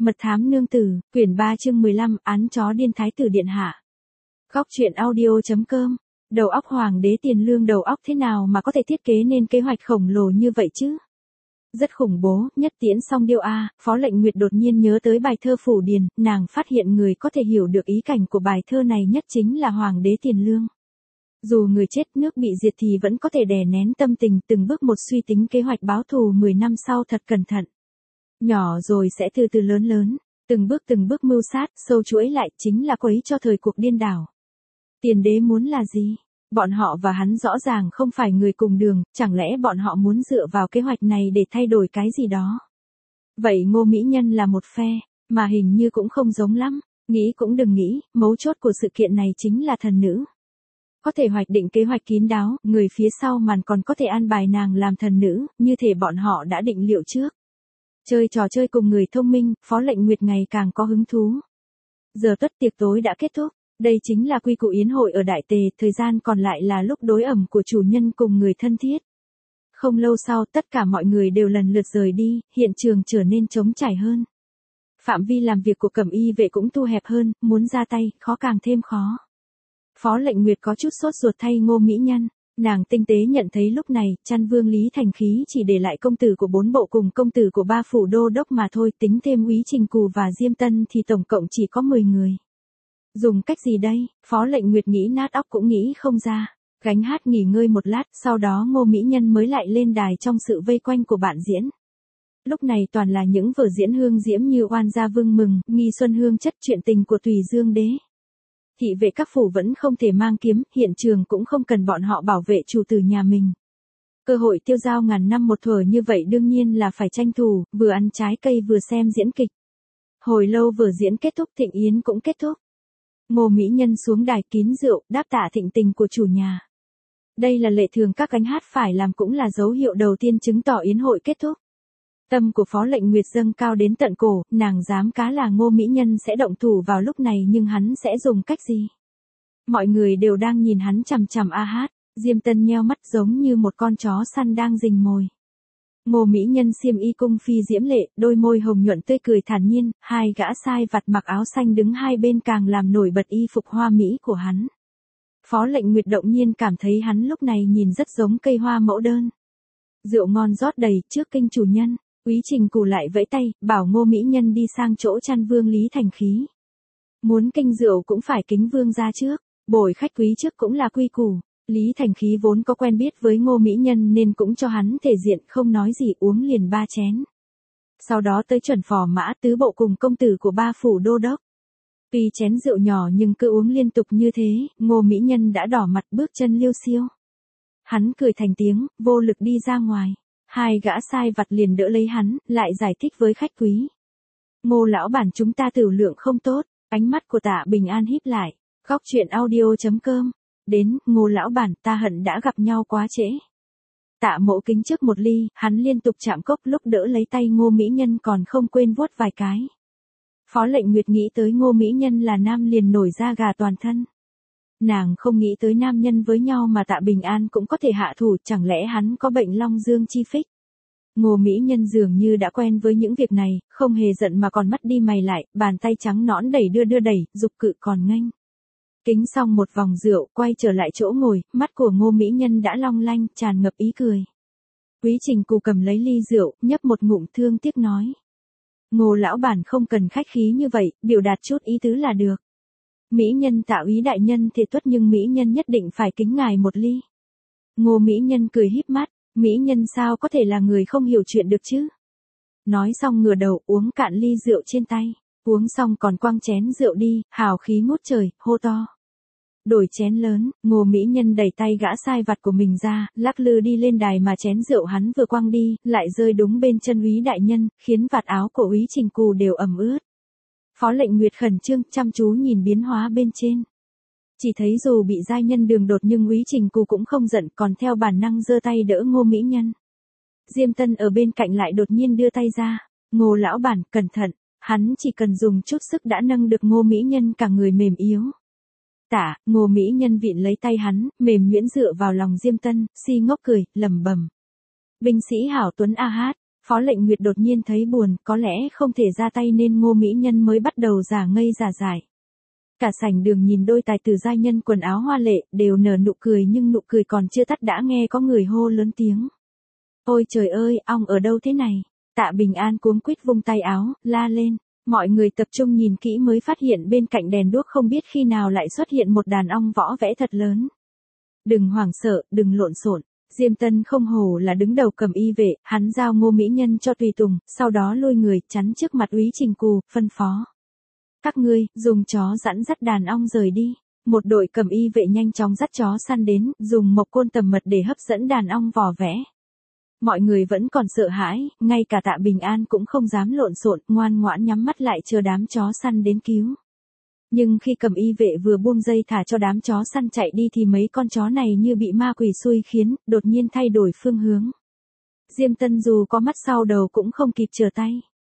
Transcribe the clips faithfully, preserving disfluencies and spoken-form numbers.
Mật thám nương tử, quyển ba chương mười lăm, án chó điên thái tử điện hạ. Góc truyện audio.com. Đầu óc hoàng đế Tiền Lương đầu óc thế nào mà có thể thiết kế nên kế hoạch khổng lồ như vậy chứ? Rất khủng bố, nhất tiễn xong điêu a, Phó Lệnh Nguyệt đột nhiên nhớ tới bài thơ Phủ Điền, nàng phát hiện người có thể hiểu được ý cảnh của bài thơ này nhất chính là hoàng đế Tiền Lương. Dù người chết nước bị diệt thì vẫn có thể đè nén tâm tình từng bước một suy tính kế hoạch báo thù mười năm sau thật cẩn thận. Nhỏ rồi sẽ từ từ lớn lớn, từng bước từng bước mưu sát, sâu chuỗi lại chính là quấy cho thời cuộc điên đảo. Tiền đế muốn là gì? Bọn họ và hắn rõ ràng không phải người cùng đường, chẳng lẽ bọn họ muốn dựa vào kế hoạch này để thay đổi cái gì đó? Vậy Ngô Mỹ Nhân là một phe, mà hình như cũng không giống lắm, nghĩ cũng đừng nghĩ, mấu chốt của sự kiện này chính là thần nữ. Có thể hoạch định kế hoạch kín đáo, người phía sau màn còn có thể an bài nàng làm thần nữ, như thể bọn họ đã định liệu trước. Chơi trò chơi cùng người thông minh, Phó Lệnh Nguyệt ngày càng có hứng thú. Giờ tuất tiệc tối đã kết thúc, đây chính là quy củ yến hội ở Đại Tề, thời gian còn lại là lúc đối ẩm của chủ nhân cùng người thân thiết. Không lâu sau tất cả mọi người đều lần lượt rời đi, hiện trường trở nên trống trải hơn. Phạm vi làm việc của cẩm y vệ cũng thu hẹp hơn, muốn ra tay, khó càng thêm khó. Phó Lệnh Nguyệt có chút sốt ruột thay Ngô Mỹ Nhân. Nàng tinh tế nhận thấy lúc này, Chăn Vương Lý Thành Khí chỉ để lại công tử của bốn bộ cùng công tử của ba phủ đô đốc mà thôi, tính thêm Úy Trình Cù và Diêm Tân thì tổng cộng chỉ có mười người. Dùng cách gì đây? Phó Lệnh Nguyệt nghĩ nát óc cũng nghĩ không ra. Gánh hát nghỉ ngơi một lát, sau đó Ngô Mỹ Nhân mới lại lên đài trong sự vây quanh của bạn diễn. Lúc này toàn là những vở diễn hương diễm như Oan gia Vương Mừng, Nghi Xuân Hương chất chuyện tình của Tùy Dương Đế. Thị vệ các phủ vẫn không thể mang kiếm, hiện trường cũng không cần bọn họ bảo vệ chủ tử nhà mình. Cơ hội tiêu dao ngàn năm một thuở như vậy đương nhiên là phải tranh thủ, vừa ăn trái cây vừa xem diễn kịch. Hồi lâu vở diễn kết thúc, thịnh yến cũng kết thúc. Ngô Mỹ Nhân xuống đài kín rượu, đáp tạ thịnh tình của chủ nhà. Đây là lệ thường các gánh hát phải làm, cũng là dấu hiệu đầu tiên chứng tỏ yến hội kết thúc. Tâm của Phó Lệnh Nguyệt dâng cao đến tận cổ, nàng dám cá là Ngô Mỹ Nhân sẽ động thủ vào lúc này, nhưng hắn sẽ dùng cách gì? Mọi người đều đang nhìn hắn chằm chằm a hát, Diêm Tân nheo mắt giống như một con chó săn đang rình mồi. Ngô Mỹ Nhân xiêm y cung phi diễm lệ, đôi môi hồng nhuận tươi cười thản nhiên, hai gã sai vặt mặc áo xanh đứng hai bên càng làm nổi bật y phục hoa mỹ của hắn. Phó Lệnh Nguyệt động nhiên cảm thấy hắn lúc này nhìn rất giống cây hoa mẫu đơn. Rượu ngon rót đầy trước kinh chủ nhân. Úy Trình Cù lại vẫy tay, bảo Ngô Mỹ Nhân đi sang chỗ Chăn Vương Lý Thành Khí. Muốn kinh rượu cũng phải kính vương ra trước, bồi khách quý trước cũng là quy củ. Lý Thành Khí vốn có quen biết với Ngô Mỹ Nhân nên cũng cho hắn thể diện, không nói gì uống liền ba chén. Sau đó tới chuẩn phò mã tứ bộ cùng công tử của ba phủ đô đốc. Tuy chén rượu nhỏ nhưng cứ uống liên tục như thế, Ngô Mỹ Nhân đã đỏ mặt bước chân liêu xiêu. Hắn cười thành tiếng, vô lực đi ra ngoài. Hai gã sai vặt liền đỡ lấy hắn, lại giải thích với khách quý. Ngô lão bản chúng ta tửu lượng không tốt, ánh mắt của Tạ Bình An híp lại. Góc truyện audio.com. Đến, Ngô lão bản, ta hận đã gặp nhau quá trễ. Tạ Mỗ kính trước một ly, hắn liên tục chạm cốc lúc đỡ lấy tay Ngô Mỹ Nhân còn không quên vuốt vài cái. Phó Lệnh Nguyệt nghĩ tới Ngô Mỹ Nhân là nam liền nổi da gà toàn thân. Nàng không nghĩ tới nam nhân với nhau mà Tạ Bình An cũng có thể hạ thủ, chẳng lẽ hắn có bệnh long dương chi phích. Ngô Mỹ Nhân dường như đã quen với những việc này, không hề giận mà còn mắt đi mày lại, bàn tay trắng nõn đẩy đưa đưa đẩy, dục cự còn nghênh. Kính xong một vòng rượu, quay trở lại chỗ ngồi, mắt của Ngô Mỹ Nhân đã long lanh, tràn ngập ý cười. Úy Trình Cù cầm lấy ly rượu, nhấp một ngụm thương tiếc nói. Ngô lão bản không cần khách khí như vậy, biểu đạt chút ý tứ là được. Mỹ Nhân Tạ úy đại nhân thì tuất, nhưng Mỹ Nhân nhất định phải kính ngài một ly. Ngô Mỹ Nhân cười híp mắt, Mỹ Nhân sao có thể là người không hiểu chuyện được chứ? Nói xong ngửa đầu uống cạn ly rượu trên tay, uống xong còn quăng chén rượu đi, hào khí ngút trời, hô to. Đổi chén lớn, Ngô Mỹ Nhân đẩy tay gã sai vặt của mình ra, lắc lư đi lên đài mà chén rượu hắn vừa quăng đi, lại rơi đúng bên chân úy đại nhân, khiến vạt áo của Úy Trình Cù đều ẩm ướt. Phó Lệnh Nguyệt khẩn trương, chăm chú nhìn biến hóa bên trên. Chỉ thấy dù bị giai nhân đường đột nhưng Úy Trình Cù cũng không giận, còn theo bản năng giơ tay đỡ Ngô Mỹ Nhân. Diêm Tân ở bên cạnh lại đột nhiên đưa tay ra. Ngô lão bản, cẩn thận, hắn chỉ cần dùng chút sức đã nâng được Ngô Mỹ Nhân cả người mềm yếu. Tả, Ngô Mỹ Nhân vịn lấy tay hắn, mềm nhuyễn dựa vào lòng Diêm Tân, si ngốc cười, lẩm bẩm. Binh sĩ hảo tuấn a hát, Phó Lệnh Nguyệt đột nhiên thấy buồn, có lẽ không thể ra tay nên Ngô Mỹ Nhân mới bắt đầu giả ngây giả dại. Cả sảnh đường nhìn đôi tài tử giai nhân quần áo hoa lệ, đều nở nụ cười nhưng nụ cười còn chưa tắt đã nghe có người hô lớn tiếng. Ôi trời ơi, ong ở đâu thế này? Tạ Bình An cuống quýt vung tay áo, la lên. Mọi người tập trung nhìn kỹ mới phát hiện bên cạnh đèn đuốc không biết khi nào lại xuất hiện một đàn ong võ vẽ thật lớn. Đừng hoảng sợ, đừng lộn xộn. Diêm Tân không hổ là đứng đầu cầm y vệ, hắn giao Ngô Mỹ Nhân cho tùy tùng, sau đó lôi người chắn trước mặt Úy Trình Cù, phân phó. Các ngươi, dùng chó dẫn dắt đàn ong rời đi. Một đội cầm y vệ nhanh chóng dắt chó săn đến, dùng mộc côn tầm mật để hấp dẫn đàn ong vò vẽ. Mọi người vẫn còn sợ hãi, ngay cả Tạ Bình An cũng không dám lộn xộn, ngoan ngoãn nhắm mắt lại chờ đám chó săn đến cứu. Nhưng khi cầm y vệ vừa buông dây thả cho đám chó săn chạy đi thì mấy con chó này như bị ma quỷ xui khiến, đột nhiên thay đổi phương hướng. Diêm Tân dù có mắt sau đầu cũng không kịp trở tay.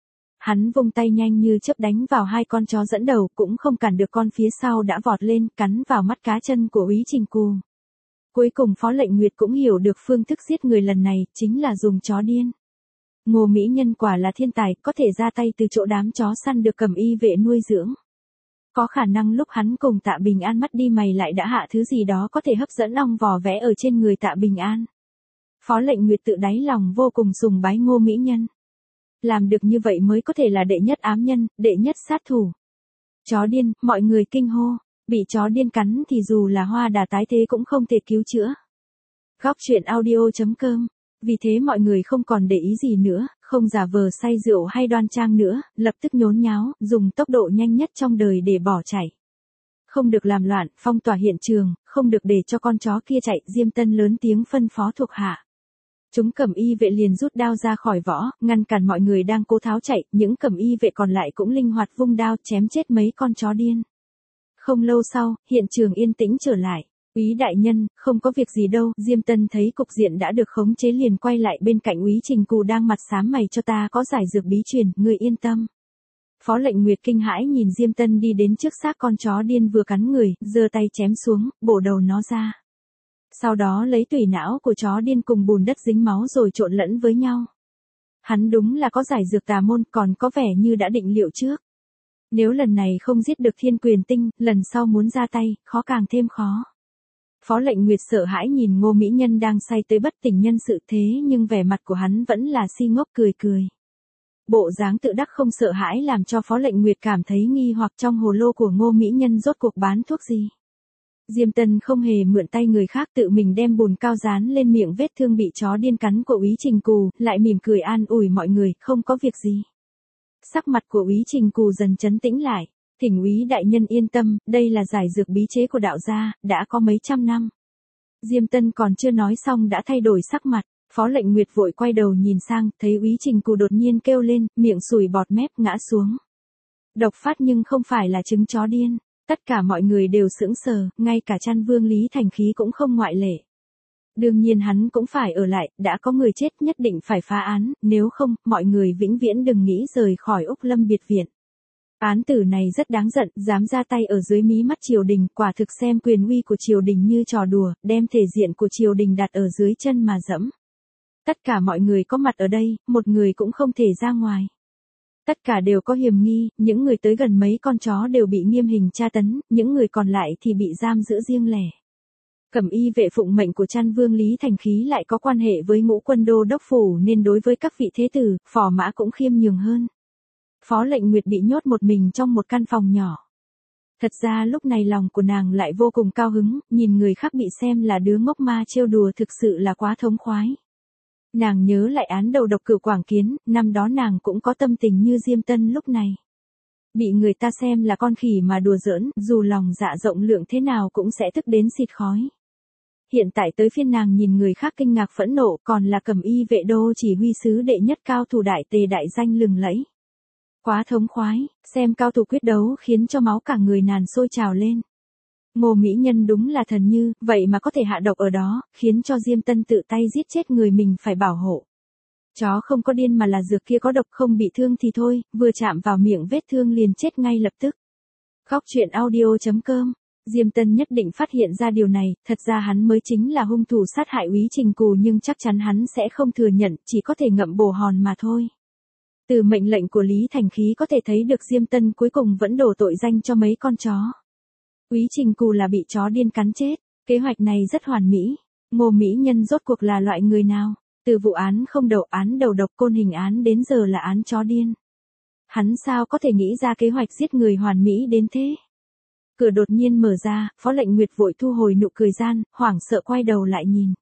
Hắn vung tay nhanh như chớp đánh vào hai con chó dẫn đầu, cũng không cản được con phía sau đã vọt lên, cắn vào mắt cá chân của Úy Trình Cù. Cuối cùng Phó Lệnh Nguyệt cũng hiểu được phương thức giết người lần này, chính là dùng chó điên. Ngô Mỹ Nhân quả là thiên tài, có thể ra tay từ chỗ đám chó săn được cầm y vệ nuôi dưỡng. Có khả năng lúc hắn cùng Tạ Bình An mắt đi mày lại đã hạ thứ gì đó có thể hấp dẫn ong vò vẽ ở trên người Tạ Bình An. Phó Lệnh Nguyệt tự đáy lòng vô cùng sùng bái Ngô Mỹ Nhân. Làm được như vậy mới có thể là đệ nhất ám nhân, đệ nhất sát thủ. Chó điên, mọi người kinh hô. Bị chó điên cắn thì dù là hoa đà tái thế cũng không thể cứu chữa. Góc truyện audio chấm com. Vì thế mọi người không còn để ý gì nữa, không giả vờ say rượu hay đoan trang nữa, lập tức nhốn nháo, dùng tốc độ nhanh nhất trong đời để bỏ chạy. Không được làm loạn, phong tỏa hiện trường, không được để cho con chó kia chạy, Diêm Tân lớn tiếng phân phó thuộc hạ. Chúng cầm y vệ liền rút đao ra khỏi vỏ, ngăn cản mọi người đang cố tháo chạy, những cầm y vệ còn lại cũng linh hoạt vung đao chém chết mấy con chó điên. Không lâu sau, hiện trường yên tĩnh trở lại. Úy đại nhân, không có việc gì đâu, Diêm Tân thấy cục diện đã được khống chế liền quay lại bên cạnh Úy Trình Cù đang mặt xám mày cho ta có giải dược bí truyền, ngươi yên tâm. Phó Lệnh Nguyệt kinh hãi nhìn Diêm Tân đi đến trước xác con chó điên vừa cắn người, giơ tay chém xuống, bổ đầu nó ra. Sau đó lấy tủy não của chó điên cùng bùn đất dính máu rồi trộn lẫn với nhau. Hắn đúng là có giải dược tà môn, còn có vẻ như đã định liệu trước. Nếu lần này không giết được Thiên Quyền Tinh, lần sau muốn ra tay, khó càng thêm khó. Phó Lệnh Nguyệt sợ hãi nhìn Ngô Mỹ Nhân đang say tới bất tỉnh nhân sự thế nhưng vẻ mặt của hắn vẫn là si ngốc cười cười. Bộ dáng tự đắc không sợ hãi làm cho Phó Lệnh Nguyệt cảm thấy nghi hoặc trong hồ lô của Ngô Mỹ Nhân rốt cuộc bán thuốc gì. Diêm Tân không hề mượn tay người khác tự mình đem bùn cao dán lên miệng vết thương bị chó điên cắn của Úy Trình Cù, lại mỉm cười an ủi mọi người, không có việc gì. Sắc mặt của Úy Trình Cù dần trấn tĩnh lại, thỉnh Úy đại nhân yên tâm, đây là giải dược bí chế của đạo gia, đã có mấy trăm năm. Diêm Tân còn chưa nói xong đã thay đổi sắc mặt, Phó Lệnh Nguyệt vội quay đầu nhìn sang, thấy Úy Trình Cù đột nhiên kêu lên, miệng sùi bọt mép ngã xuống. Độc phát nhưng không phải là chứng chó điên, tất cả mọi người đều sững sờ, ngay cả Trăn Vương Lý Thành Khí cũng không ngoại lệ. Đương nhiên hắn cũng phải ở lại, đã có người chết nhất định phải phá án, nếu không, mọi người vĩnh viễn đừng nghĩ rời khỏi Úc Lâm biệt viện. Án tử này rất đáng giận, dám ra tay ở dưới mí mắt triều đình, quả thực xem quyền uy của triều đình như trò đùa, đem thể diện của triều đình đặt ở dưới chân mà dẫm. Tất cả mọi người có mặt ở đây, một người cũng không thể ra ngoài. Tất cả đều có hiểm nghi, những người tới gần mấy con chó đều bị nghiêm hình tra tấn, những người còn lại thì bị giam giữ riêng lẻ. Cẩm y vệ phụng mệnh của Trăn Vương Lý Thành Khí lại có quan hệ với Ngũ Quân Đô đốc phủ nên đối với các vị thế tử, phò mã cũng khiêm nhường hơn. Phó Lệnh Nguyệt bị nhốt một mình trong một căn phòng nhỏ. Thật ra lúc này lòng của nàng lại vô cùng cao hứng, nhìn người khác bị xem là đứa ngốc ma trêu đùa thực sự là quá thống khoái. Nàng nhớ lại án đầu độc Cửu Quảng Kiến, năm đó nàng cũng có tâm tình như Diêm Tân lúc này. Bị người ta xem là con khỉ mà đùa giỡn, dù lòng dạ rộng lượng thế nào cũng sẽ tức đến xịt khói. Hiện tại tới phiên nàng nhìn người khác kinh ngạc phẫn nộ, còn là Cẩm y vệ đô chỉ huy sứ đệ nhất cao thủ đại tề đại danh lừng lẫy. Quá thống khoái, xem cao thủ quyết đấu khiến cho máu cả người nàng sôi trào lên. Ngô Mỹ Nhân đúng là thần như, vậy mà có thể hạ độc ở đó, khiến cho Diêm Tân tự tay giết chết người mình phải bảo hộ. Chó không có điên mà là dược kia có độc, không bị thương thì thôi, vừa chạm vào miệng vết thương liền chết ngay lập tức. Góc truyện audio chấm com Diêm Tân nhất định phát hiện ra điều này, thật ra hắn mới chính là hung thủ sát hại Úy Trình Cù nhưng chắc chắn hắn sẽ không thừa nhận, chỉ có thể ngậm bồ hòn mà thôi. Từ mệnh lệnh của Lý Thành Khí có thể thấy được Diêm Tân cuối cùng vẫn đổ tội danh cho mấy con chó. Úy Trình Cù là bị chó điên cắn chết, kế hoạch này rất hoàn mỹ. Ngô Mỹ Nhân rốt cuộc là loại người nào? Từ vụ án không đầu án đầu độc côn hình án đến giờ là án chó điên. Hắn sao có thể nghĩ ra kế hoạch giết người hoàn mỹ đến thế? Cửa đột nhiên mở ra, Phó Lệnh Nguyệt vội thu hồi nụ cười gian, hoảng sợ quay đầu lại nhìn.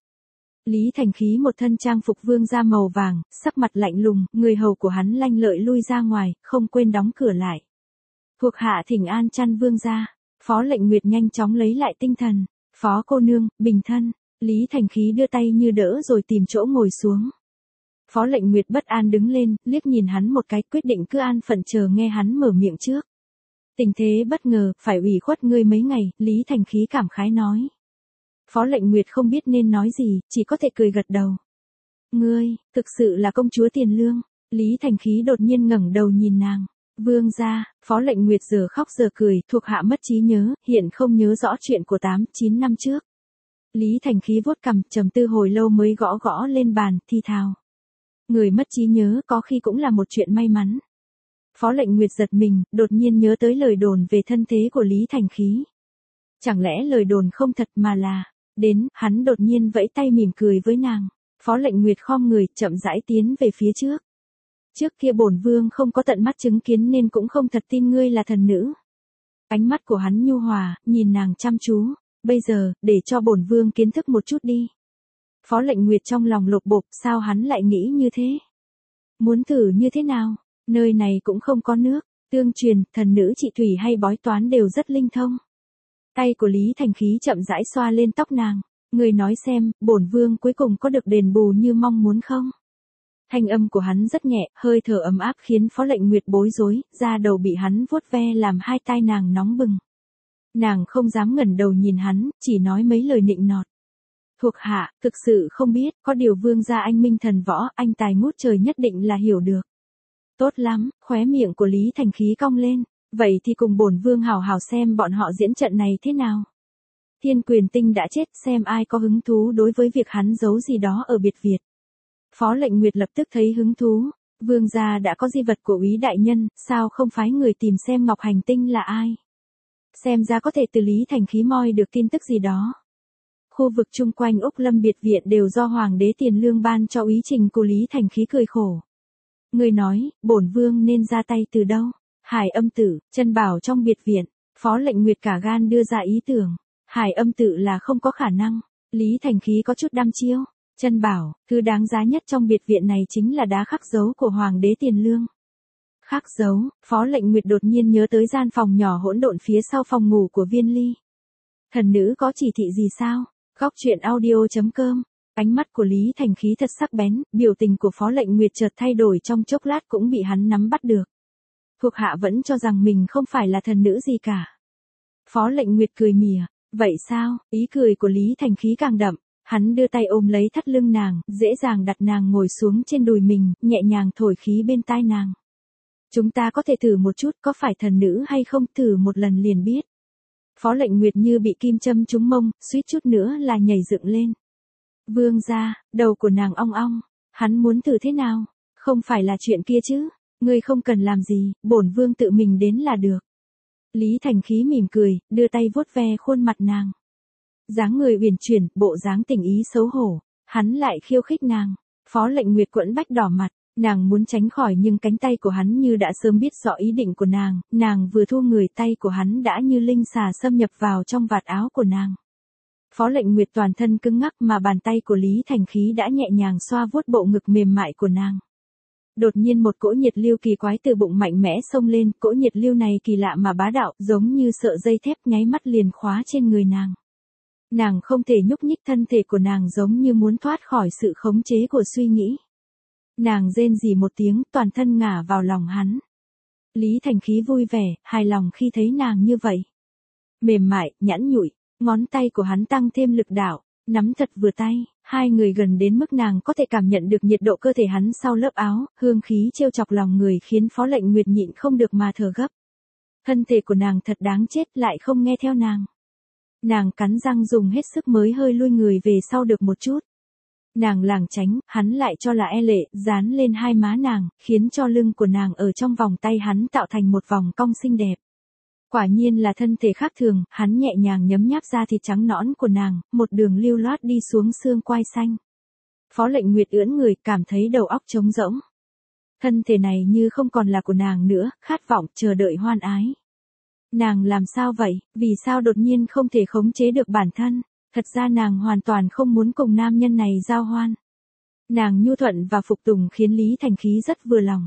Lý Thành Khí một thân trang phục vương da màu vàng, sắc mặt lạnh lùng, người hầu của hắn lanh lợi lui ra ngoài, không quên đóng cửa lại. Thuộc hạ thỉnh an chăn vương gia. Phó Lệnh Nguyệt nhanh chóng lấy lại tinh thần. Phó cô nương, bình thân. Lý Thành Khí đưa tay như đỡ rồi tìm chỗ ngồi xuống. Phó Lệnh Nguyệt bất an đứng lên, liếc nhìn hắn một cái, quyết định cứ an phận chờ nghe hắn mở miệng trước. Tình thế bất ngờ, phải ủy khuất ngươi mấy ngày, Lý Thành Khí cảm khái nói. Phó Lệnh Nguyệt không biết nên nói gì, chỉ có thể cười gật đầu. Ngươi, thực sự là công chúa Tiền Lương. Lý Thành Khí đột nhiên ngẩng đầu nhìn nàng. Vương gia, Phó Lệnh Nguyệt giờ khóc giờ cười, thuộc hạ mất trí nhớ, hiện không nhớ rõ chuyện của tám, chín năm trước. Lý Thành Khí vuốt cằm, trầm tư hồi lâu mới gõ gõ lên bàn, thi thào. Người mất trí nhớ có khi cũng là một chuyện may mắn. Phó Lệnh Nguyệt giật mình, đột nhiên nhớ tới lời đồn về thân thế của Lý Thành Khí. Chẳng lẽ lời đồn không thật mà là... Đến, hắn đột nhiên vẫy tay mỉm cười với nàng. Phó Lệnh Nguyệt khom người, chậm rãi tiến về phía trước. Trước kia bổn vương không có tận mắt chứng kiến nên cũng không thật tin ngươi là thần nữ. Ánh mắt của hắn nhu hòa, nhìn nàng chăm chú. Bây giờ, để cho bổn vương kiến thức một chút đi. Phó Lệnh Nguyệt trong lòng lột bột, sao hắn lại nghĩ như thế? Muốn thử như thế nào? Nơi này cũng không có nước, tương truyền, thần nữ trị thủy hay bói toán đều rất linh thông. Tay của Lý Thành Khí chậm rãi xoa lên tóc nàng. Người nói xem, bổn vương cuối cùng có được đền bù như mong muốn không? Thanh âm của hắn rất nhẹ, hơi thở ấm áp khiến Phó Lệnh Nguyệt bối rối, da đầu bị hắn vuốt ve làm hai tai nàng nóng bừng. Nàng không dám ngẩng đầu nhìn hắn, chỉ nói mấy lời nịnh nọt. Thuộc hạ, thực sự không biết, có điều vương gia anh minh thần võ, anh tài ngút trời nhất định là hiểu được. Tốt lắm, khóe miệng của Lý Thành Khí cong lên, vậy thì cùng bổn vương hào hào xem bọn họ diễn trận này thế nào. Thiên Quyền Tinh đã chết, xem ai có hứng thú đối với việc hắn giấu gì đó ở biệt Việt. Phó Lệnh Nguyệt lập tức thấy hứng thú, vương gia đã có di vật của Úy đại nhân, sao không phái người tìm xem Ngọc Hành Tinh là ai. Xem ra có thể từ Lý Thành Khí moi được tin tức gì đó. Khu vực chung quanh Úc Lâm biệt viện đều do Hoàng đế Tiền Lương ban cho Úy Trình của Lý Thành Khí cười khổ. Người nói, bổn vương nên ra tay từ đâu? Hải Âm Tử, Chân Bảo trong biệt viện. Phó Lệnh Nguyệt cả gan đưa ra ý tưởng. Hải Âm Tử là không có khả năng. Lý Thành Khí có chút đăm chiêu. Chân Bảo, thứ đáng giá nhất trong biệt viện này chính là đá khắc dấu của Hoàng đế Tiền Lương. Khắc dấu, Phó Lệnh Nguyệt đột nhiên nhớ tới gian phòng nhỏ hỗn độn phía sau phòng ngủ của Viên Ly. Thần nữ có chỉ thị gì sao? Góc truyện audio chấm com. Ánh mắt của Lý Thành Khí thật sắc bén, biểu tình của Phó Lệnh Nguyệt chợt thay đổi trong chốc lát cũng bị hắn nắm bắt được. Thuộc hạ vẫn cho rằng mình không phải là thần nữ gì cả. Phó Lệnh Nguyệt cười mỉa, vậy sao? Ý cười của Lý Thành Khí càng đậm, hắn đưa tay ôm lấy thắt lưng nàng, dễ dàng đặt nàng ngồi xuống trên đùi mình, nhẹ nhàng thổi khí bên tai nàng. Chúng ta có thể thử một chút, có phải thần nữ hay không, thử một lần liền biết. Phó Lệnh Nguyệt như bị kim châm trúng mông, suýt chút nữa là nhảy dựng lên. Vương gia, đầu của nàng ong ong, hắn muốn thử thế nào? Không phải là chuyện kia chứ, ngươi không cần làm gì, bổn vương tự mình đến là được. Lý Thành Khí mỉm cười, đưa tay vuốt ve khuôn mặt nàng. Dáng người uyển chuyển, bộ dáng tình ý xấu hổ, hắn lại khiêu khích nàng. Phó Lệnh Nguyệt quẫn bách đỏ mặt, nàng muốn tránh khỏi nhưng cánh tay của hắn như đã sớm biết rõ ý định của nàng, nàng vừa thu người tay của hắn đã như linh xà xâm nhập vào trong vạt áo của nàng. Phó Lệnh Nguyệt toàn thân cứng ngắc mà bàn tay của Lý Thành Khí đã nhẹ nhàng xoa vuốt bộ ngực mềm mại của nàng. Đột nhiên một cỗ nhiệt lưu kỳ quái từ bụng mạnh mẽ xông lên, cỗ nhiệt lưu này kỳ lạ mà bá đạo, giống như sợi dây thép nháy mắt liền khóa trên người nàng. Nàng không thể nhúc nhích, thân thể của nàng giống như muốn thoát khỏi sự khống chế của suy nghĩ. Nàng rên rỉ một tiếng, toàn thân ngả vào lòng hắn. Lý Thành Khí vui vẻ, hài lòng khi thấy nàng như vậy. Mềm mại, nhẵn nhụi, ngón tay của hắn tăng thêm lực đạo, nắm thật vừa tay, hai người gần đến mức nàng có thể cảm nhận được nhiệt độ cơ thể hắn sau lớp áo, hương khí trêu chọc lòng người khiến Phó Lệnh Nguyệt nhịn không được mà thở gấp. Thân thể của nàng thật đáng chết, lại không nghe theo nàng. Nàng cắn răng dùng hết sức mới hơi lui người về sau được một chút. Nàng lảng tránh, hắn lại cho là e lệ, dán lên hai má nàng, khiến cho lưng của nàng ở trong vòng tay hắn tạo thành một vòng cong xinh đẹp. Quả nhiên là thân thể khác thường, hắn nhẹ nhàng nhấm nháp da thịt trắng nõn của nàng, một đường lưu loát đi xuống xương quai xanh. Phó Lệnh Nguyệt ưỡn người, cảm thấy đầu óc trống rỗng. Thân thể này như không còn là của nàng nữa, khát vọng, chờ đợi hoan ái. Nàng làm sao vậy, vì sao đột nhiên không thể khống chế được bản thân? Thật ra nàng hoàn toàn không muốn cùng nam nhân này giao hoan. Nàng nhu thuận và phục tùng khiến Lý Thành Khí rất vừa lòng.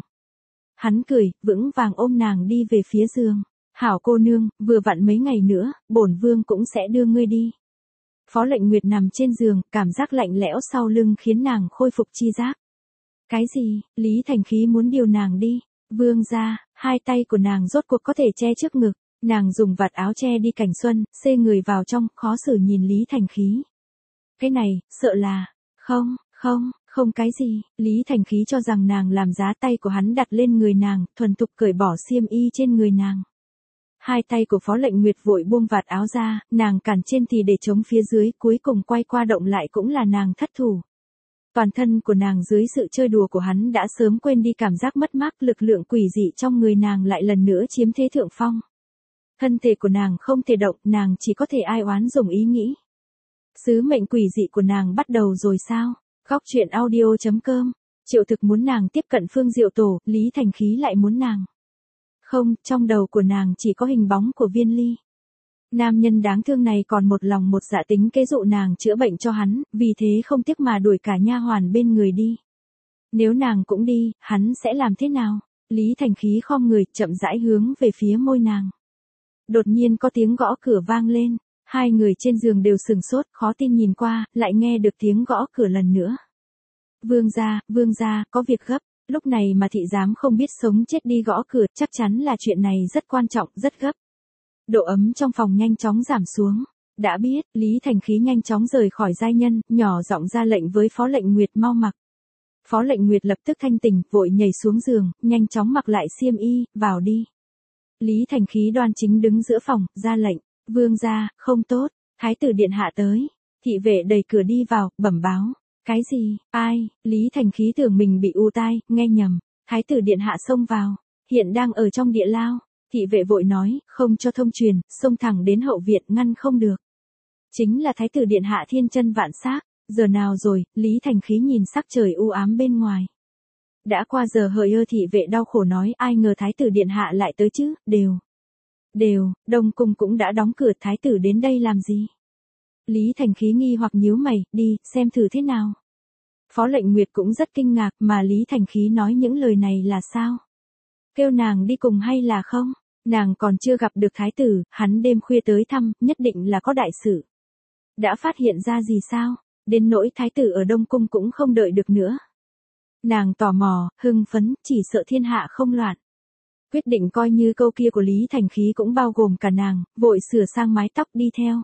Hắn cười, vững vàng ôm nàng đi về phía giường. Hảo cô nương, vừa vặn mấy ngày nữa, bổn vương cũng sẽ đưa ngươi đi. Phó Lệnh Nguyệt nằm trên giường, cảm giác lạnh lẽo sau lưng khiến nàng khôi phục chi giác. Cái gì, Lý Thành Khí muốn điều nàng đi? Vương gia, hai tay của nàng rốt cuộc có thể che trước ngực. Nàng dùng vạt áo che đi cảnh xuân, xê người vào trong, khó xử nhìn Lý Thành Khí. Cái này, sợ là, không, không, không cái gì, Lý Thành Khí cho rằng nàng làm giá tay của hắn đặt lên người nàng, thuần thục cởi bỏ xiêm y trên người nàng. Hai tay của Phó Lệnh Nguyệt vội buông vạt áo ra, nàng cản trên thì để chống phía dưới, cuối cùng quay qua động lại cũng là nàng thất thủ. Toàn thân của nàng dưới sự chơi đùa của hắn đã sớm quên đi cảm giác mất mát, lực lượng quỷ dị trong người nàng lại lần nữa chiếm thế thượng phong. Thân thể của nàng không thể động, nàng chỉ có thể ai oán dùng ý nghĩ. Sứ mệnh quỷ dị của nàng bắt đầu rồi sao? Góc truyện audio chấm com. Triệu Thực muốn nàng tiếp cận Phương Diệu Tổ, Lý Thành Khí lại muốn nàng. Không, trong đầu của nàng chỉ có hình bóng của Viên Ly. Nam nhân đáng thương này còn một lòng một dạ tính kế dụ nàng chữa bệnh cho hắn, vì thế không tiếc mà đuổi cả nha hoàn bên người đi. Nếu nàng cũng đi, hắn sẽ làm thế nào? Lý Thành Khí khom người, chậm rãi hướng về phía môi nàng. Đột nhiên có tiếng gõ cửa vang lên, hai người trên giường đều sừng sốt, khó tin nhìn qua, lại nghe được tiếng gõ cửa lần nữa. Vương gia, vương gia, có việc gấp, lúc này mà thị giám không biết sống chết đi gõ cửa, chắc chắn là chuyện này rất quan trọng, rất gấp. Độ ấm trong phòng nhanh chóng giảm xuống. Đã biết, Lý Thành Khí nhanh chóng rời khỏi giai nhân, nhỏ giọng ra lệnh với Phó Lệnh Nguyệt mau mặc. Phó Lệnh Nguyệt lập tức thanh tỉnh, vội nhảy xuống giường, nhanh chóng mặc lại xiêm y, vào đi. Lý Thành Khí đoan chính đứng giữa phòng, ra lệnh, vương gia, không tốt, thái tử điện hạ tới. Thị vệ đẩy cửa đi vào, bẩm báo. Cái gì, ai, Lý Thành Khí tưởng mình bị u tai, nghe nhầm, thái tử điện hạ xông vào, hiện đang ở trong địa lao. Thị vệ vội nói, không cho thông truyền, xông thẳng đến hậu viện ngăn không được. Chính là thái tử điện hạ thiên chân vạn xác, giờ nào rồi, Lý Thành Khí nhìn sắc trời u ám bên ngoài. Đã qua giờ hợi ơ, thị vệ đau khổ nói, ai ngờ thái tử điện hạ lại tới chứ, đều. Đều, Đông Cung cũng đã đóng cửa, thái tử đến đây làm gì? Lý Thành Khí nghi hoặc nhíu mày, đi, xem thử thế nào. Phó Lệnh Nguyệt cũng rất kinh ngạc, mà Lý Thành Khí nói những lời này là sao? Kêu nàng đi cùng hay là không? Nàng còn chưa gặp được thái tử, hắn đêm khuya tới thăm, nhất định là có đại sự. Đã phát hiện ra gì sao? Đến nỗi thái tử ở Đông Cung cũng không đợi được nữa. Nàng tò mò, hưng phấn, chỉ sợ thiên hạ không loạn. Quyết định coi như câu kia của Lý Thành Khí cũng bao gồm cả nàng, vội sửa sang mái tóc đi theo.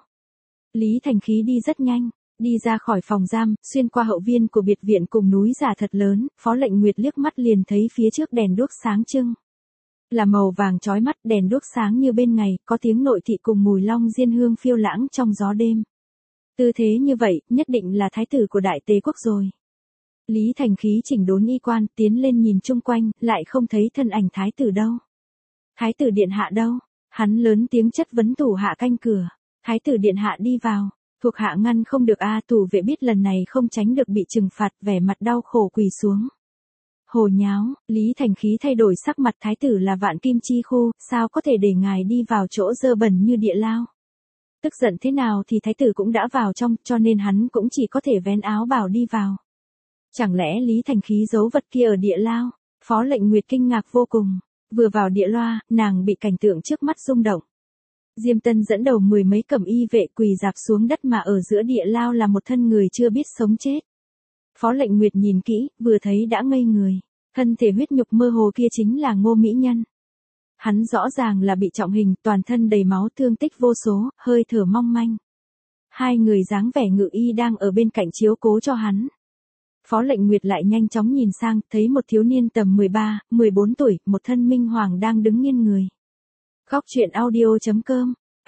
Lý Thành Khí đi rất nhanh, đi ra khỏi phòng giam, xuyên qua hậu viên của biệt viện cùng núi giả thật lớn, Phó Lệnh Nguyệt liếc mắt liền thấy phía trước đèn đuốc sáng trưng. Là màu vàng chói mắt, đèn đuốc sáng như bên ngày, có tiếng nội thị cùng mùi long diên hương phiêu lãng trong gió đêm. Tư thế như vậy, nhất định là thái tử của Đại Tề quốc rồi. Lý Thành Khí chỉnh đốn y quan, tiến lên nhìn chung quanh, lại không thấy thân ảnh thái tử đâu. Thái tử điện hạ đâu? Hắn lớn tiếng chất vấn thủ hạ canh cửa. Thái tử điện hạ đi vào. Thuộc hạ ngăn không được a, thủ vệ biết lần này không tránh được bị trừng phạt, vẻ mặt đau khổ quỳ xuống. Hồ nháo, Lý Thành Khí thay đổi sắc mặt, thái tử là vạn kim chi khu, sao có thể để ngài đi vào chỗ dơ bẩn như địa lao. Tức giận thế nào thì thái tử cũng đã vào trong, cho nên hắn cũng chỉ có thể vén áo bảo đi vào. Chẳng lẽ Lý Thành Khí giấu vật kia ở địa lao? Phó Lệnh Nguyệt kinh ngạc vô cùng. Vừa vào địa loa, nàng bị cảnh tượng trước mắt rung động. Diêm Tân dẫn đầu mười mấy cẩm y vệ quỳ rạp xuống đất, mà ở giữa địa lao là một thân người chưa biết sống chết. Phó Lệnh Nguyệt nhìn kỹ, vừa thấy đã ngây người. Thân thể huyết nhục mơ hồ kia chính là Ngô Mỹ Nhân. Hắn rõ ràng là bị trọng hình, toàn thân đầy máu, thương tích vô số, hơi thở mong manh. Hai người dáng vẻ ngự y đang ở bên cạnh chiếu cố cho hắn. Phó Lệnh Nguyệt lại nhanh chóng nhìn sang, thấy một thiếu niên tầm mười ba, mười bốn tuổi, một thân minh hoàng đang đứng nghiêng người. Góc truyện audio chấm com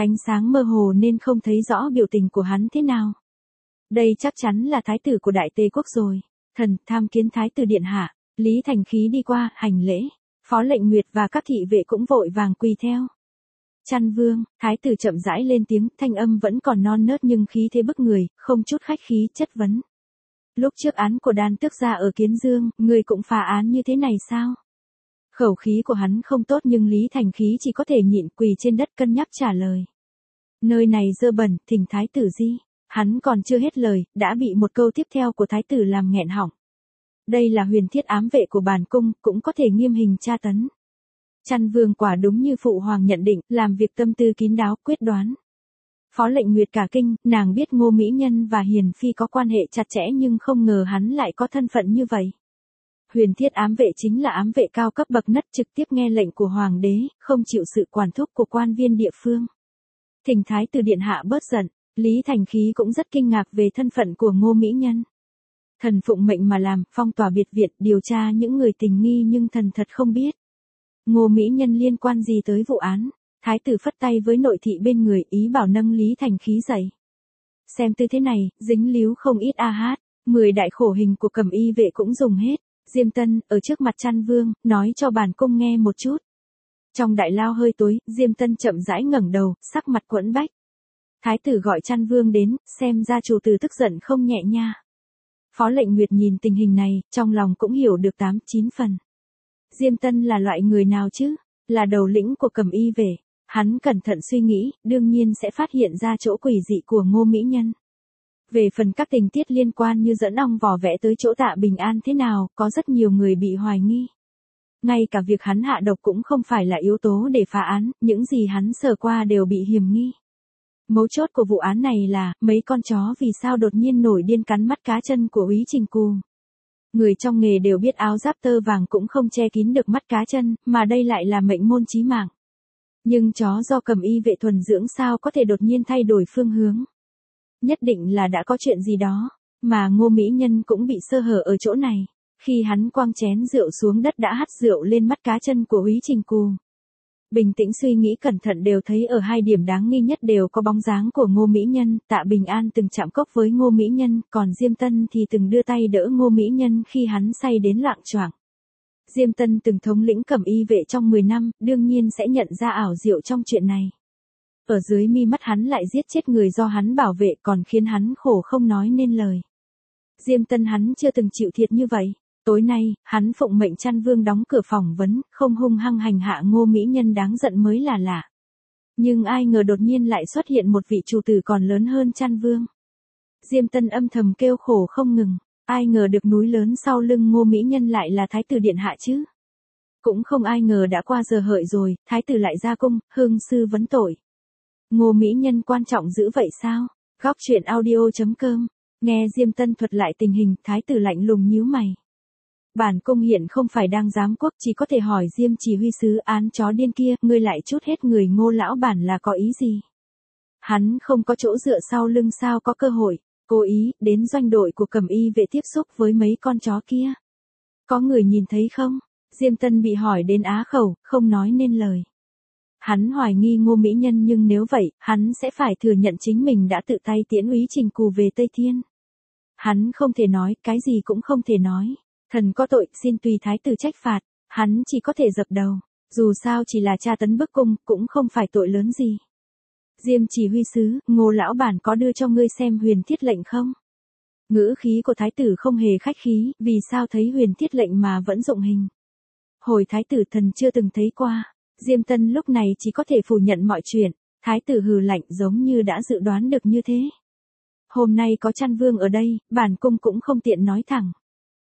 Ánh sáng mơ hồ nên không thấy rõ biểu tình của hắn thế nào. Đây chắc chắn là thái tử của Đại Tề quốc rồi. Thần tham kiến thái tử điện hạ. Lý Thành Khí đi qua, hành lễ. Phó Lệnh Nguyệt và các thị vệ cũng vội vàng quỳ theo. Chăn Vương, thái tử chậm rãi lên tiếng, thanh âm vẫn còn non nớt nhưng khí thế bức người, không chút khách khí, chất vấn. Lúc trước án của Đan Tước gia ở Kiến Dương, người cũng phá án như thế này sao? Khẩu khí của hắn không tốt nhưng Lý Thành Khí chỉ có thể nhịn quỳ trên đất cân nhắc trả lời. Nơi này dơ bẩn, thỉnh thái tử di. Hắn còn chưa hết lời, đã bị một câu tiếp theo của thái tử làm nghẹn họng. Đây là huyền thiết ám vệ của bản cung, cũng có thể nghiêm hình tra tấn. Chăn Vương quả đúng như phụ hoàng nhận định, làm việc tâm tư kín đáo, quyết đoán. Phó Lệnh Nguyệt cả kinh, nàng biết Ngô Mỹ Nhân và Hiền Phi có quan hệ chặt chẽ nhưng không ngờ hắn lại có thân phận như vậy. Huyền thiết ám vệ chính là ám vệ cao cấp bậc nhất trực tiếp nghe lệnh của hoàng đế, không chịu sự quản thúc của quan viên địa phương. Thỉnh thái tử điện hạ bớt giận, Lý Thành Khí cũng rất kinh ngạc về thân phận của Ngô Mỹ Nhân. Thần phụng mệnh mà làm, phong tỏa biệt viện, điều tra những người tình nghi nhưng thần thật không biết. Ngô Mỹ Nhân liên quan gì tới vụ án? Thái tử phất tay với nội thị bên người, ý bảo nâng Lý Thành Khí dậy. Xem tư thế này, dính líu không ít a hát, mười đại khổ hình của Cẩm Y vệ cũng dùng hết. Diêm Tân, ở trước mặt Chăn Vương, nói cho bản cung nghe một chút. Trong đại lao hơi tối, Diêm Tân chậm rãi ngẩng đầu, sắc mặt quẫn bách. Thái tử gọi Chăn Vương đến, xem ra chủ tử tức giận không nhẹ nha. Phó Lệnh Nguyệt nhìn tình hình này, trong lòng cũng hiểu được tám chín phần. Diêm Tân là loại người nào chứ? Là đầu lĩnh của Cẩm Y vệ. Hắn cẩn thận suy nghĩ, đương nhiên sẽ phát hiện ra chỗ quỷ dị của Ngô Mỹ Nhân. Về phần các tình tiết liên quan như dẫn ong vò vẽ tới chỗ Tạ Bình An thế nào, có rất nhiều người bị hoài nghi. Ngay cả việc hắn hạ độc cũng không phải là yếu tố để phá án, những gì hắn sờ qua đều bị hiềm nghi. Mấu chốt của vụ án này là, mấy con chó vì sao đột nhiên nổi điên cắn mắt cá chân của Úy Trình Cù. Người trong nghề đều biết áo giáp tơ vàng cũng không che kín được mắt cá chân, mà đây lại là mệnh môn chí mạng. Nhưng chó do Cẩm Y vệ thuần dưỡng sao có thể đột nhiên thay đổi phương hướng. Nhất định là đã có chuyện gì đó, mà Ngô Mỹ Nhân cũng bị sơ hở ở chỗ này. Khi hắn quăng chén rượu xuống đất đã hắt rượu lên mắt cá chân của Úy Trình Cù. Bình tĩnh suy nghĩ cẩn thận đều thấy ở hai điểm đáng nghi nhất đều có bóng dáng của Ngô Mỹ Nhân. Tạ Bình An từng chạm cốc với Ngô Mỹ Nhân, còn Diêm Tân thì từng đưa tay đỡ Ngô Mỹ Nhân khi hắn say đến loạng choạng. Diêm Tân từng thống lĩnh Cẩm Y vệ trong mười năm, đương nhiên sẽ nhận ra ảo diệu trong chuyện này. Ở dưới mi mắt hắn lại giết chết người do hắn bảo vệ còn khiến hắn khổ không nói nên lời. Diêm Tân hắn chưa từng chịu thiệt như vậy. Tối nay, hắn phụng mệnh Chăn Vương đóng cửa phỏng vấn, không hung hăng hành hạ Ngô Mỹ Nhân đáng giận mới là lạ. Nhưng ai ngờ đột nhiên lại xuất hiện một vị chủ tử còn lớn hơn Chăn Vương. Diêm Tân âm thầm kêu khổ không ngừng, ai ngờ được núi lớn sau lưng Ngô Mỹ Nhân lại là thái tử điện hạ chứ. Cũng không ai ngờ đã qua giờ hợi rồi, thái tử lại ra cung, hương sư vấn tội. Ngô Mỹ Nhân quan trọng dữ vậy sao? Góc truyện audio chấm com. Nghe Diêm Tân thuật lại tình hình, thái tử lạnh lùng nhíu mày. Bản cung hiện không phải đang giám quốc, chỉ có thể hỏi Diêm chỉ huy sứ án chó điên kia, ngươi lại chút hết người Ngô lão bản là có ý gì? Hắn không có chỗ dựa sau lưng sao có cơ hội, cố ý, đến doanh đội của Cẩm Y vệ tiếp xúc với mấy con chó kia. Có người nhìn thấy không? Diêm Tân bị hỏi đến á khẩu, không nói nên lời. Hắn hoài nghi Ngô Mỹ Nhân nhưng nếu vậy, hắn sẽ phải thừa nhận chính mình đã tự tay tiễn Úy Trình Cù về Tây Thiên. Hắn không thể nói, cái gì cũng không thể nói. Thần có tội, xin tùy thái tử trách phạt, hắn chỉ có thể dập đầu. Dù sao chỉ là tra tấn bức cung, cũng không phải tội lớn gì. Diêm chỉ huy sứ, Ngô lão bản có đưa cho ngươi xem huyền thiết lệnh không? Ngữ khí của thái tử không hề khách khí, vì sao thấy huyền thiết lệnh mà vẫn dụng hình. Hồi thái tử thần chưa từng thấy qua. Diêm Tân lúc này chỉ có thể phủ nhận mọi chuyện, thái tử hừ lạnh giống như đã dự đoán được như thế. Hôm nay có Chăn Vương ở đây, bản cung cũng không tiện nói thẳng.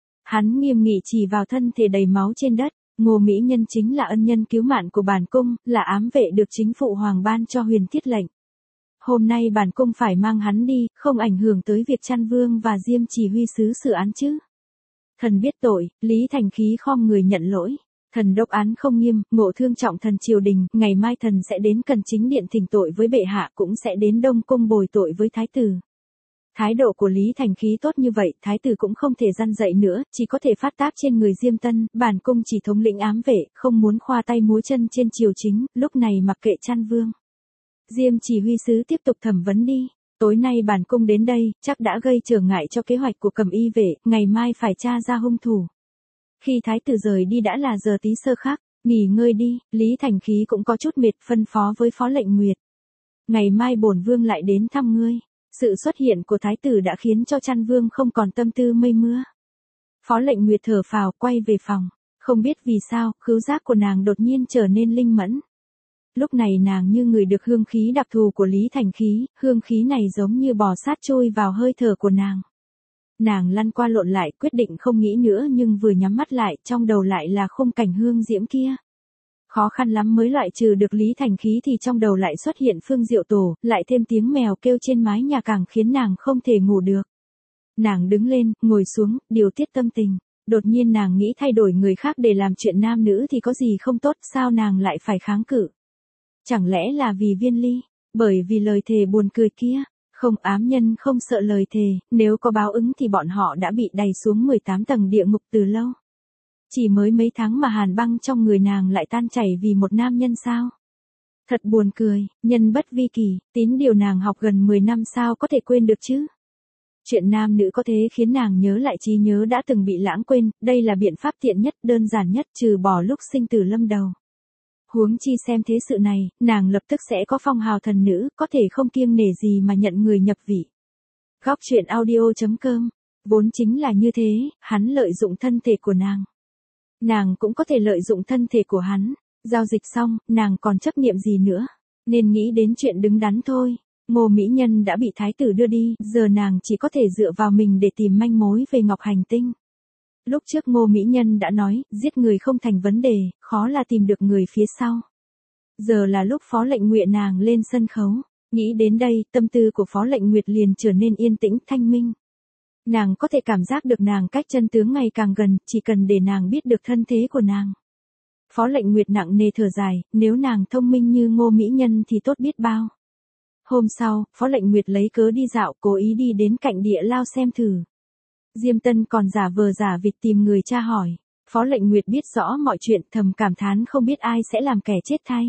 Hắn nghiêm nghị chỉ vào thân thể đầy máu trên đất, Ngô Mỹ Nhân chính là ân nhân cứu mạng của bản cung, là ám vệ được chính phụ hoàng ban cho huyền thiết lệnh. Hôm nay bản cung phải mang hắn đi, không ảnh hưởng tới việc Chăn Vương và Diêm chỉ huy sứ xử án chứ. Thần biết tội, Lý Thành Khí khom người nhận lỗi. Thần đốc án không nghiêm, ngộ thương trọng thần triều đình, ngày mai thần sẽ đến Cần Chính điện thỉnh tội với bệ hạ, cũng sẽ đến Đông Cung bồi tội với thái tử. Thái độ của Lý Thành Khí tốt như vậy, thái tử cũng không thể răn dậy nữa, chỉ có thể phát tác trên người Diêm Tân, bản cung chỉ thống lĩnh ám vệ, không muốn khoa tay múa chân trên triều chính, lúc này mặc kệ Chăn Vương. Diêm chỉ huy sứ tiếp tục thẩm vấn đi. Tối nay bản cung đến đây, chắc đã gây trở ngại cho kế hoạch của Cẩm Y vệ, ngày mai phải tra ra hung thủ. Khi thái tử rời đi đã là giờ tí sơ khác, nghỉ ngơi đi, Lý Thành Khí cũng có chút mệt phân phó với Phó Lệnh Nguyệt. Ngày mai bổn vương lại đến thăm ngươi. Sự xuất hiện của thái tử đã khiến cho Chăn Vương không còn tâm tư mây mưa. Phó Lệnh Nguyệt thở phào quay về phòng, không biết vì sao, khứu giác của nàng đột nhiên trở nên linh mẫn. Lúc này nàng như người được hương khí đặc thù của Lý Thành Khí, hương khí này giống như bò sát chui vào hơi thở của nàng. Nàng lăn qua lộn lại quyết định không nghĩ nữa nhưng vừa nhắm mắt lại trong đầu lại là khung cảnh hương diễm kia. Khó khăn lắm mới loại trừ được Lý Thành Khí thì trong đầu lại xuất hiện Phương Diệu Tổ, lại thêm tiếng mèo kêu trên mái nhà càng khiến nàng không thể ngủ được. Nàng đứng lên, ngồi xuống, điều tiết tâm tình. Đột nhiên nàng nghĩ thay đổi người khác để làm chuyện nam nữ thì có gì không tốt, sao nàng lại phải kháng cự? Chẳng lẽ là vì Viên Ly? Bởi vì lời thề buồn cười kia. Không, ám nhân không sợ lời thề, nếu có báo ứng thì bọn họ đã bị đày xuống mười tám tầng địa ngục từ lâu. Chỉ mới mấy tháng mà hàn băng trong người nàng lại tan chảy vì một nam nhân sao? Thật buồn cười, nhân bất vi kỳ, tín điều nàng học gần mười năm sao có thể quên được chứ? Chuyện nam nữ có thế khiến nàng nhớ lại trí nhớ đã từng bị lãng quên, đây là biện pháp tiện nhất, đơn giản nhất trừ bỏ lúc sinh tử lâm đầu. Huống chi xem thế sự này, nàng lập tức sẽ có phong hào thần nữ, có thể không kiêng nể gì mà nhận người nhập vị. Góc truyện audio chấm com, vốn chính là như thế, hắn lợi dụng thân thể của nàng. Nàng cũng có thể lợi dụng thân thể của hắn, giao dịch xong, nàng còn chấp niệm gì nữa, nên nghĩ đến chuyện đứng đắn thôi. Ngô Mỹ Nhân đã bị thái tử đưa đi, giờ nàng chỉ có thể dựa vào mình để tìm manh mối về Ngọc Hành Tinh. Lúc trước Ngô Mỹ Nhân đã nói, giết người không thành vấn đề, khó là tìm được người phía sau. Giờ là lúc Phó Lệnh Nguyệt nàng lên sân khấu, nghĩ đến đây, tâm tư của Phó Lệnh Nguyệt liền trở nên yên tĩnh thanh minh. Nàng có thể cảm giác được nàng cách chân tướng ngày càng gần, chỉ cần để nàng biết được thân thế của nàng. Phó Lệnh Nguyệt nặng nề thở dài, nếu nàng thông minh như Ngô Mỹ Nhân thì tốt biết bao. Hôm sau, Phó Lệnh Nguyệt lấy cớ đi dạo, cố ý đi đến cạnh địa lao xem thử. Diêm Tân còn giả vờ giả vịt tìm người tra hỏi. Phó Lệnh Nguyệt biết rõ mọi chuyện, thầm cảm thán không biết ai sẽ làm kẻ chết thay.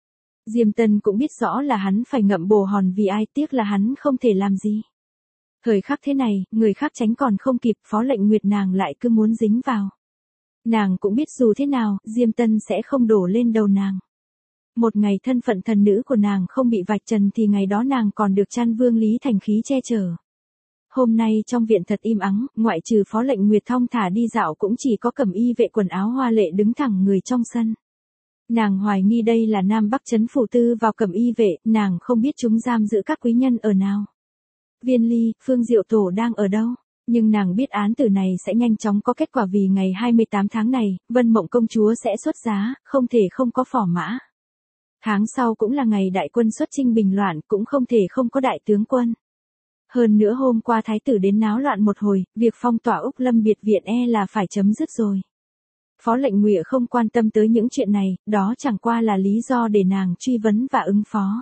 Diêm Tân cũng biết rõ là hắn phải ngậm bồ hòn vì ai, tiếc là hắn không thể làm gì. Thời khắc thế này, người khác tránh còn không kịp, Phó Lệnh Nguyệt nàng lại cứ muốn dính vào. Nàng cũng biết dù thế nào, Diêm Tân sẽ không đổ lên đầu nàng. Một ngày thân phận thần nữ của nàng không bị vạch trần thì ngày đó nàng còn được Chăn Vương Lý Thành Khí che chở. Hôm nay trong viện thật im ắng, ngoại trừ Phó Lệnh Nguyệt thong thả đi dạo cũng chỉ có Cẩm Y vệ quần áo hoa lệ đứng thẳng người trong sân. Nàng hoài nghi đây là Nam Bắc Trấn phủ tư vào Cẩm Y vệ, nàng không biết chúng giam giữ các quý nhân ở nào. Viên Ly, Phương Diệu Tổ đang ở đâu? Nhưng nàng biết án tử này sẽ nhanh chóng có kết quả vì ngày hai mươi tám tháng này, Vân Mộng công chúa sẽ xuất giá, không thể không có phò mã. Tháng sau cũng là ngày đại quân xuất chinh bình loạn, cũng không thể không có đại tướng quân. Hơn nữa hôm qua thái tử đến náo loạn một hồi, việc phong tỏa Úc Lâm biệt viện e là phải chấm dứt rồi. Phó Lệnh Nguyệt không quan tâm tới những chuyện này, đó chẳng qua là lý do để nàng truy vấn và ứng phó.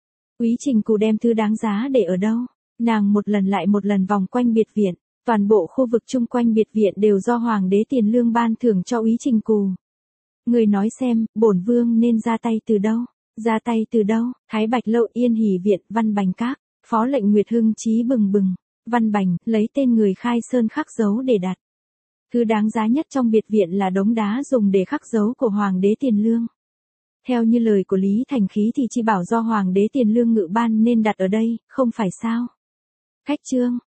Úy Trình Cù đem thứ đáng giá để ở đâu? Nàng một lần lại một lần vòng quanh biệt viện, toàn bộ khu vực chung quanh biệt viện đều do Hoàng đế Tiền Lương ban thưởng cho Úy Trình Cù. Người nói xem, bổn vương nên ra tay từ đâu? Ra tay từ đâu? Thái Bạch Lâu, Yên Hỷ viện, Văn Bành Các. Phó Lệnh Nguyệt hưng chí bừng bừng. Văn Bành, lấy tên người khai sơn khắc dấu để đặt. Thứ đáng giá nhất trong biệt viện là đống đá dùng để khắc dấu của Hoàng đế Tiền Lương. Theo như lời của Lý Thành Khí thì chi bảo do Hoàng đế Tiền Lương ngự ban nên đặt ở đây, không phải sao? Khách trương,